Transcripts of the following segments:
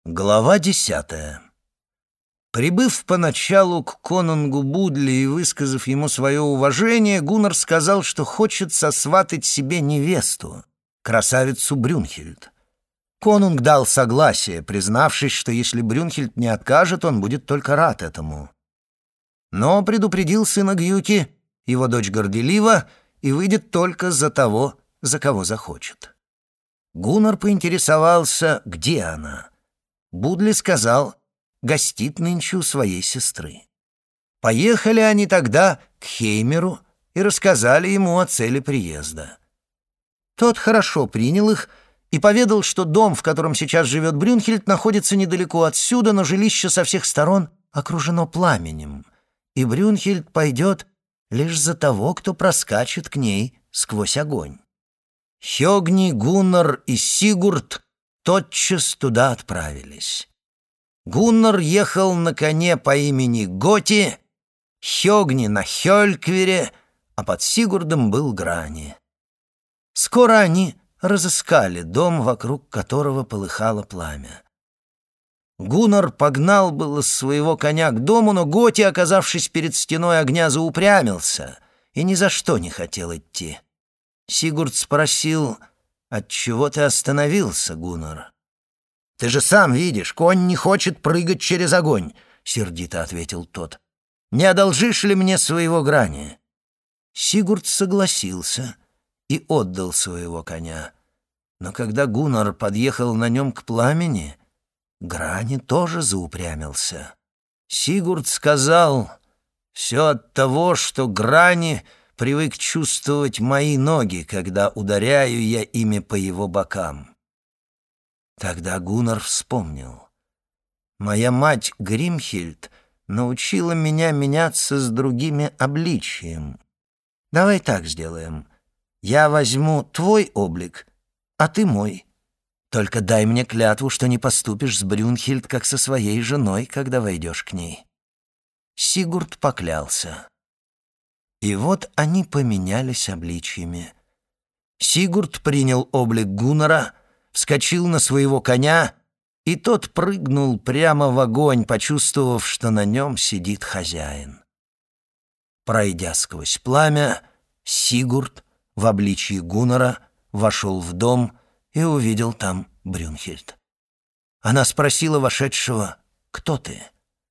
Глава 10. Прибыв поначалу к конунгу Будли и высказав ему свое уважение, Гуннар сказал, что хочет сосватать себе невесту, красавицу Брюнхильд. Конунг дал согласие, признавшись, что если Брюнхильд не откажет, он будет только рад этому. Но предупредил сына Гюки, его дочь горделива, и выйдет только за того, за кого захочет. Гуннар поинтересовался, где она. Будли сказал, гостит нынче у своей сестры. Поехали они тогда к Хеймеру и рассказали ему о цели приезда. Тот хорошо принял их и поведал, что дом, в котором сейчас живет Брюнхильд, находится недалеко отсюда, но жилище со всех сторон окружено пламенем, и Брюнхильд пойдет лишь за того, кто проскачет к ней сквозь огонь. Хёгни, Гуннар и Сигурд тотчас туда отправились. Гуннар ехал на коне по имени Готи, Хёгни на Хёльквере, а под Сигурдом был Грани. Скоро они разыскали дом, вокруг которого полыхало пламя. Гуннар погнал было своего коня к дому, но Готи, оказавшись перед стеной огня, заупрямился и ни за что не хотел идти. Сигурд спросил: «Отчего ты остановился, Гуннар?» «Ты же сам видишь, конь не хочет прыгать через огонь», — сердито ответил тот. «Не одолжишь ли мне своего Грани?» Сигурд согласился и отдал своего коня. Но когда Гуннар подъехал на нем к пламени, Грани тоже заупрямился. Сигурд сказал: «Все от того, что Грани привык чувствовать мои ноги, когда ударяю я ими по его бокам». Тогда Гуннар вспомнил: «Моя мать Гримхильд научила меня меняться с другими обличием. Давай так сделаем. Я возьму твой облик, а ты мой. Только дай мне клятву, что не поступишь с Брюнхильд, как со своей женой, когда войдешь к ней». Сигурд поклялся. И вот они поменялись обличьями. Сигурд принял облик Гуннара, вскочил на своего коня, и тот прыгнул прямо в огонь, почувствовав, что на нем сидит хозяин. Пройдя сквозь пламя, Сигурд в обличье Гуннара вошел в дом и увидел там Брюнхильд. Она спросила вошедшего: «Кто ты?»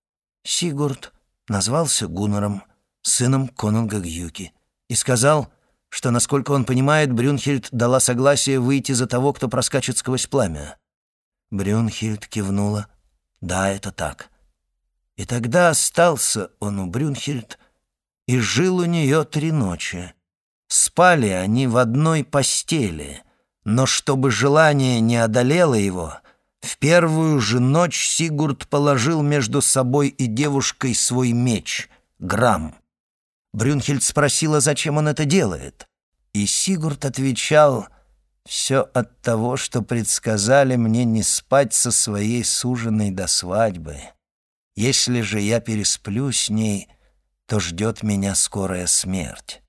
Сигурд назвался Гуннаром, сыном конунга Гюки, и сказал, что, насколько он понимает, Брюнхильд дала согласие выйти за того, кто проскачет сквозь пламя. Брюнхильд кивнула: «Да, это так». И тогда остался он у Брюнхильд и жил у нее 3 ночи. Спали они в одной постели, но чтобы желание не одолело его, в первую же ночь Сигурд положил между собой и девушкой свой меч — Грам. Брюнхильд спросила, зачем он это делает, и Сигурд отвечал: «Все от того, что предсказали мне не спать со своей суженой до свадьбы. Если же я пересплю с ней, то ждет меня скорая смерть».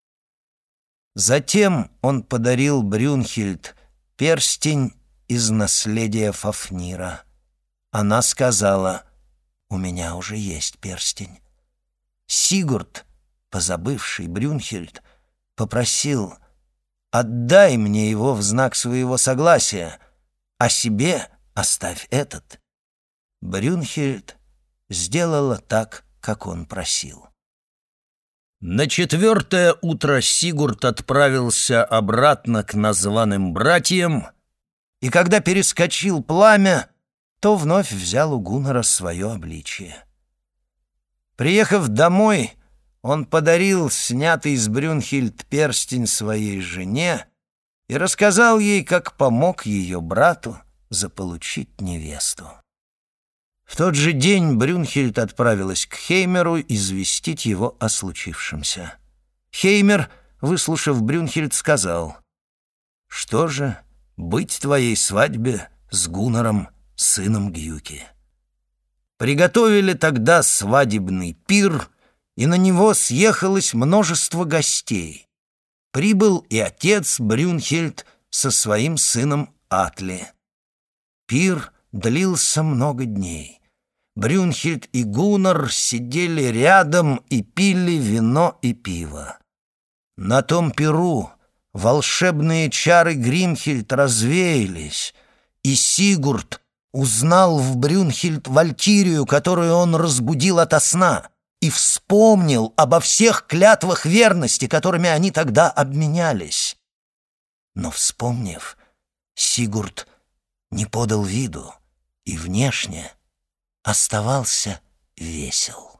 Затем он подарил Брюнхильд перстень из наследия Фафнира. Она сказала: «У меня уже есть перстень». Сигурд, позабывший Брюнхильд, попросил: «Отдай мне его в знак своего согласия, а себе оставь этот». Брюнхильд сделала так, как он просил. На 4-е утро Сигурд отправился обратно к названным братьям, и когда перескочил пламя, то вновь взял у Гуннара свое обличие. Приехав домой, он подарил снятый с Брюнхильд перстень своей жене и рассказал ей, как помог ее брату заполучить невесту. В тот же день Брюнхильд отправилась к Хеймеру известить его о случившемся. Хеймер, выслушав Брюнхильд, сказал: «Что же, быть твоей свадьбе с Гуннаром, сыном Гюки». Приготовили тогда свадебный пир, и на него съехалось множество гостей. Прибыл и отец Брюнхильд со своим сыном Атли. Пир длился много дней. Брюнхильд и Гуннар сидели рядом и пили вино и пиво. На том пиру волшебные чары Гримхильд развеялись, и Сигурд узнал в Брюнхильд валькирию, которую он разбудил ото сна, и вспомнил обо всех клятвах верности, которыми они тогда обменялись. Но, вспомнив, Сигурд не подал виду и внешне оставался весел.